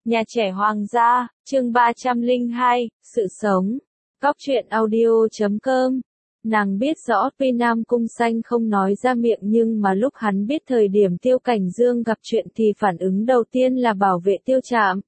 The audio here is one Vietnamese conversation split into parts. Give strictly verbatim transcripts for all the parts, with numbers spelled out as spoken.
Nhà trẻ Hoàng gia, chương ba trăm lẻ hai, sự sống. Góc truyện audio chấm com. Nàng biết rõ tuy Nam Cung Xanh không nói ra miệng nhưng mà lúc hắn biết thời điểm Tiêu Cảnh Dương gặp chuyện thì phản ứng đầu tiên là bảo vệ Tiêu Trạm.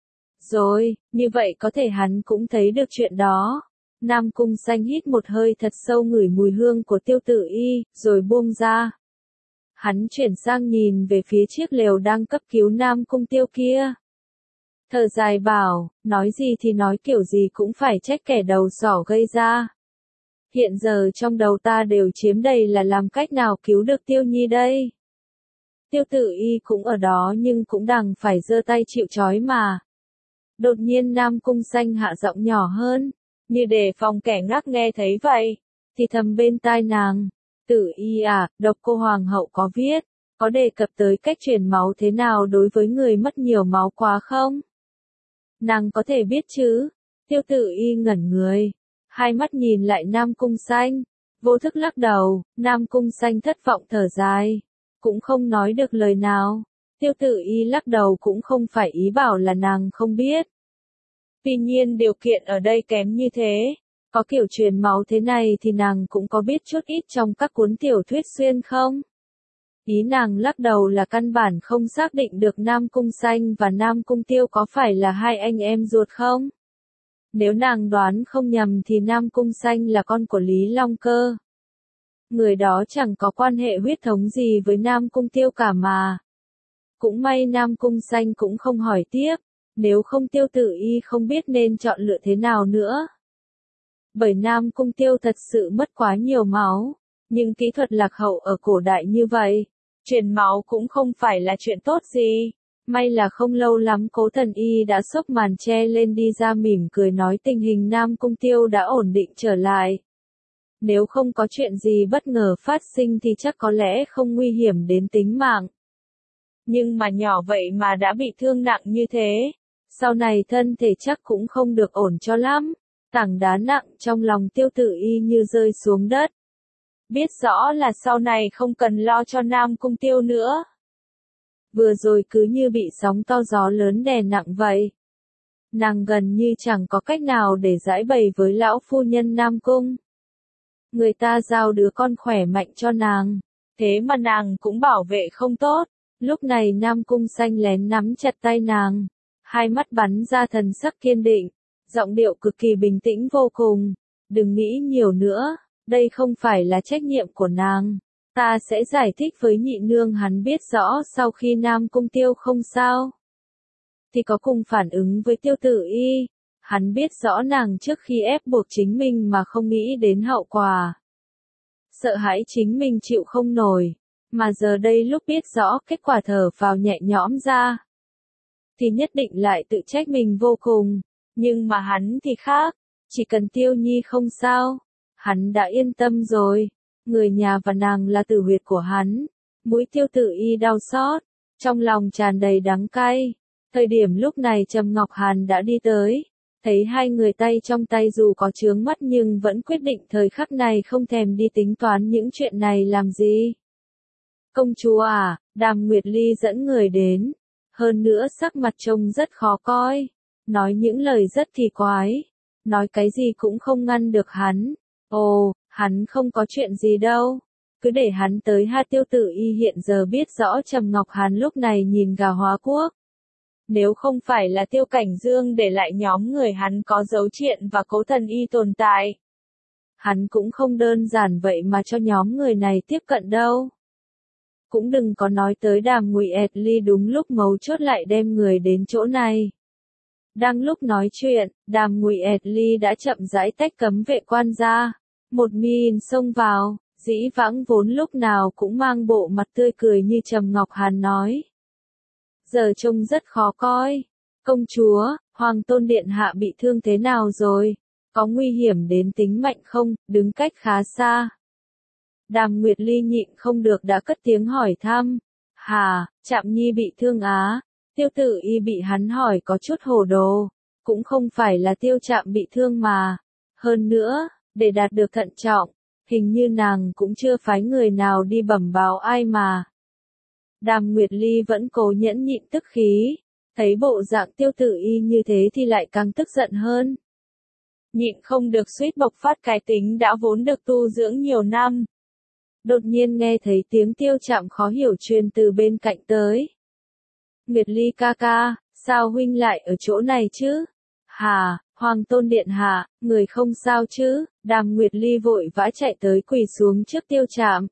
Rồi, như vậy có thể hắn cũng thấy được chuyện đó. Nam Cung Xanh hít một hơi thật sâu ngửi mùi hương của Tiêu Tử Y, rồi buông ra. Hắn chuyển sang nhìn về phía chiếc lều đang cấp cứu Nam Cung Tiêu kia. Thở dài bảo, nói gì thì nói kiểu gì cũng phải trách kẻ đầu sỏ gây ra. Hiện giờ trong đầu ta đều chiếm đầy là làm cách nào cứu được Tiêu Nhi đây. Tiêu Tử Y cũng ở đó nhưng cũng đành phải giơ tay chịu trói mà. Đột nhiên Nam Cung Xanh hạ giọng nhỏ hơn, như để phòng kẻ ngác nghe thấy vậy, thì thầm bên tai nàng, Tử Y à, độc cô Hoàng hậu có viết, có đề cập tới cách truyền máu thế nào đối với người mất nhiều máu quá không? Nàng có thể biết chứ? Tiêu Tử Y ngẩn người, hai mắt nhìn lại Nam Cung Xanh, vô thức lắc đầu. Nam Cung Xanh thất vọng thở dài, cũng không nói được lời nào. Tiêu Tử Y lắc đầu cũng không phải ý bảo là nàng không biết. Tuy nhiên điều kiện ở đây kém như thế, có kiểu truyền máu thế này thì nàng cũng có biết chút ít trong các cuốn tiểu thuyết xuyên không? Ý nàng lắc đầu là căn bản không xác định được Nam Cung Xanh và Nam Cung Tiêu có phải là hai anh em ruột không? Nếu nàng đoán không nhầm thì Nam Cung Xanh là con của Lý Long Cơ. Người đó chẳng có quan hệ huyết thống gì với Nam Cung Tiêu cả mà. Cũng may Nam Cung Xanh cũng không hỏi tiếp, nếu không Tiêu Tử Y không biết nên chọn lựa thế nào nữa. Bởi Nam Cung Tiêu thật sự mất quá nhiều máu, nhưng kỹ thuật lạc hậu ở cổ đại như vậy, truyền máu cũng không phải là chuyện tốt gì. May là không lâu lắm Cố Thần Y đã xốc màn che lên đi ra mỉm cười nói tình hình Nam Cung Tiêu đã ổn định trở lại. Nếu không có chuyện gì bất ngờ phát sinh thì chắc có lẽ không nguy hiểm đến tính mạng. Nhưng mà nhỏ vậy mà đã bị thương nặng như thế, sau này thân thể chắc cũng không được ổn cho lắm. Tảng đá nặng trong lòng Tiêu Tử Y như rơi xuống đất. Biết rõ là sau này không cần lo cho Nam Cung Tiêu nữa. Vừa rồi cứ như bị sóng to gió lớn đè nặng vậy. Nàng gần như chẳng có cách nào để giải bày với lão phu nhân Nam Cung. Người ta giao đứa con khỏe mạnh cho nàng, thế mà nàng cũng bảo vệ không tốt. Lúc này Nam Cung Xanh lén nắm chặt tay nàng, hai mắt bắn ra thần sắc kiên định, giọng điệu cực kỳ bình tĩnh vô cùng. Đừng nghĩ nhiều nữa, đây không phải là trách nhiệm của nàng. Ta sẽ giải thích với nhị nương. Hắn biết rõ sau khi Nam Cung Tiêu không sao, thì có cùng phản ứng với Tiêu Tử Y. Hắn biết rõ nàng trước khi ép buộc chính mình mà không nghĩ đến hậu quả. Sợ hãi chính mình chịu không nổi, mà giờ đây lúc biết rõ kết quả thở phào nhẹ nhõm ra, thì nhất định lại tự trách mình vô cùng. Nhưng mà hắn thì khác, chỉ cần Tiêu Nhi không sao, hắn đã yên tâm rồi. Người nhà và nàng là tử huyệt của hắn. Mũi Tiêu Tử Y đau xót, trong lòng tràn đầy đắng cay. Thời điểm lúc này Trầm Ngọc Hàn đã đi tới, thấy hai người tay trong tay dù có chướng mắt nhưng vẫn quyết định thời khắc này không thèm đi tính toán những chuyện này làm gì. Công chúa à, Đàm Nguyệt Ly dẫn người đến, hơn nữa sắc mặt trông rất khó coi, nói những lời rất kỳ quái, nói cái gì cũng không ngăn được hắn. Ồ, hắn không có chuyện gì đâu, cứ để hắn tới ha. Tiêu Tử Y hiện giờ biết rõ Trầm Ngọc Hàn lúc này nhìn gà hóa quốc. Nếu không phải là Tiêu Cảnh Dương để lại nhóm người hắn có dấu chuyện và Cố Thần Y tồn tại, hắn cũng không đơn giản vậy mà cho nhóm người này tiếp cận đâu. Cũng đừng có nói tới Đàm Nguyệt Ly đúng lúc mấu chốt lại đem người đến chỗ này. Đang lúc nói chuyện, Đàm Nguyệt Ly đã chậm rãi tách cấm vệ quan ra. Một min xông vào, dĩ vãng vốn lúc nào cũng mang bộ mặt tươi cười như Trầm Ngọc Hàn nói. Giờ trông rất khó coi. Công chúa, Hoàng tôn điện hạ bị thương thế nào rồi? Có nguy hiểm đến tính mệnh không? Đứng cách khá xa. Đàm Nguyệt Ly nhịn không được đã cất tiếng hỏi thăm. Hà, Trạm Nhi bị thương á? Tiêu Tử Y bị hắn hỏi có chút hồ đồ. Cũng không phải là Tiêu Trạm bị thương mà. Hơn nữa, để đạt được thận trọng, hình như nàng cũng chưa phái người nào đi bẩm báo ai mà. Đàm Nguyệt Ly vẫn cố nhẫn nhịn tức khí. Thấy bộ dạng Tiêu Tử Y như thế thì lại càng tức giận hơn. Nhịn không được suýt bộc phát cái tính đã vốn được tu dưỡng nhiều năm. Đột nhiên nghe thấy tiếng Tiêu Trạm khó hiểu truyền từ bên cạnh tới. Nguyệt Ly ca ca, sao huynh lại ở chỗ này chứ? Hà, Hoàng Tôn Điện Hạ, người không sao chứ? Đàm Nguyệt Ly vội vã chạy tới quỳ xuống trước Tiêu Trạm.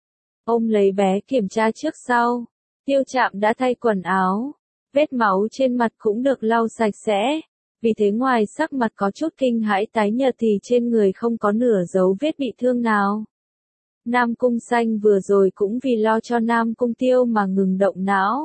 Ôm lấy bé kiểm tra trước sau. Tiêu Trạm đã thay quần áo. Vết máu trên mặt cũng được lau sạch sẽ. Vì thế ngoài sắc mặt có chút kinh hãi tái nhợt thì trên người không có nửa dấu vết bị thương nào. Nam Cung Xanh vừa rồi cũng vì lo cho Nam Cung Tiêu mà ngừng động não.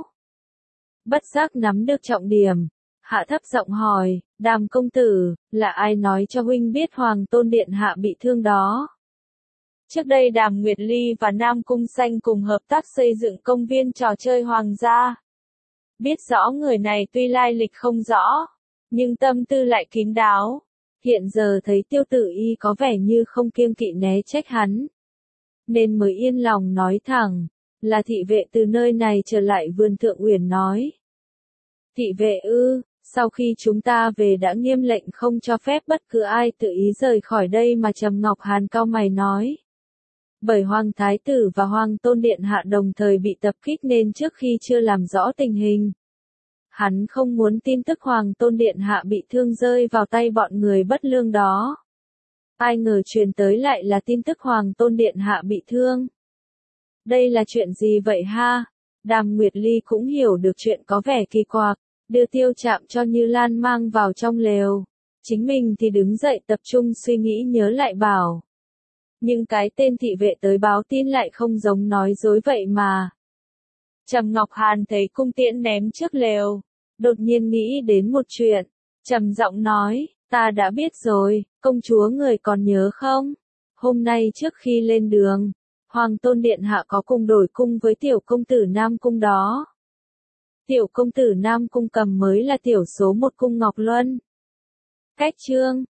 Bất giác nắm được trọng điểm. Hạ thấp giọng hỏi, Đàm công tử, là ai nói cho huynh biết Hoàng Tôn Điện Hạ bị thương đó? Trước đây Đàm Nguyệt Ly và Nam Cung Xanh cùng hợp tác xây dựng công viên trò chơi Hoàng gia. Biết rõ người này tuy lai lịch không rõ, nhưng tâm tư lại kín đáo. Hiện giờ thấy Tiêu Tử Y có vẻ như không kiêng kỵ né trách hắn, nên mới yên lòng nói thẳng, là thị vệ từ nơi này trở lại vườn Thượng Uyển nói. Thị vệ ư, sau khi chúng ta về đã nghiêm lệnh không cho phép bất cứ ai tự ý rời khỏi đây mà Trầm Ngọc Hàn cau mày nói. Bởi Hoàng Thái Tử và Hoàng Tôn Điện Hạ đồng thời bị tập kích nên trước khi chưa làm rõ tình hình, hắn không muốn tin tức Hoàng Tôn Điện Hạ bị thương rơi vào tay bọn người bất lương đó. Ai ngờ truyền tới lại là tin tức Hoàng Tôn Điện Hạ bị thương. Đây là chuyện gì vậy ha? Đàm Nguyệt Ly cũng hiểu được chuyện có vẻ kỳ quặc, đưa Tiêu Trạm cho Như Lan mang vào trong lều. Chính mình thì đứng dậy tập trung suy nghĩ nhớ lại bảo. Nhưng cái tên thị vệ tới báo tin lại không giống nói dối vậy mà. Trầm Ngọc Hàn thấy cung tiễn ném trước lều, đột nhiên nghĩ đến một chuyện, trầm giọng nói, ta đã biết rồi, công chúa người còn nhớ không? Hôm nay trước khi lên đường, Hoàng Tôn Điện Hạ có cùng đổi cung với tiểu công tử Nam Cung đó. Tiểu công tử Nam Cung cầm mới là tiểu số một cung Ngọc Luân. Cách chương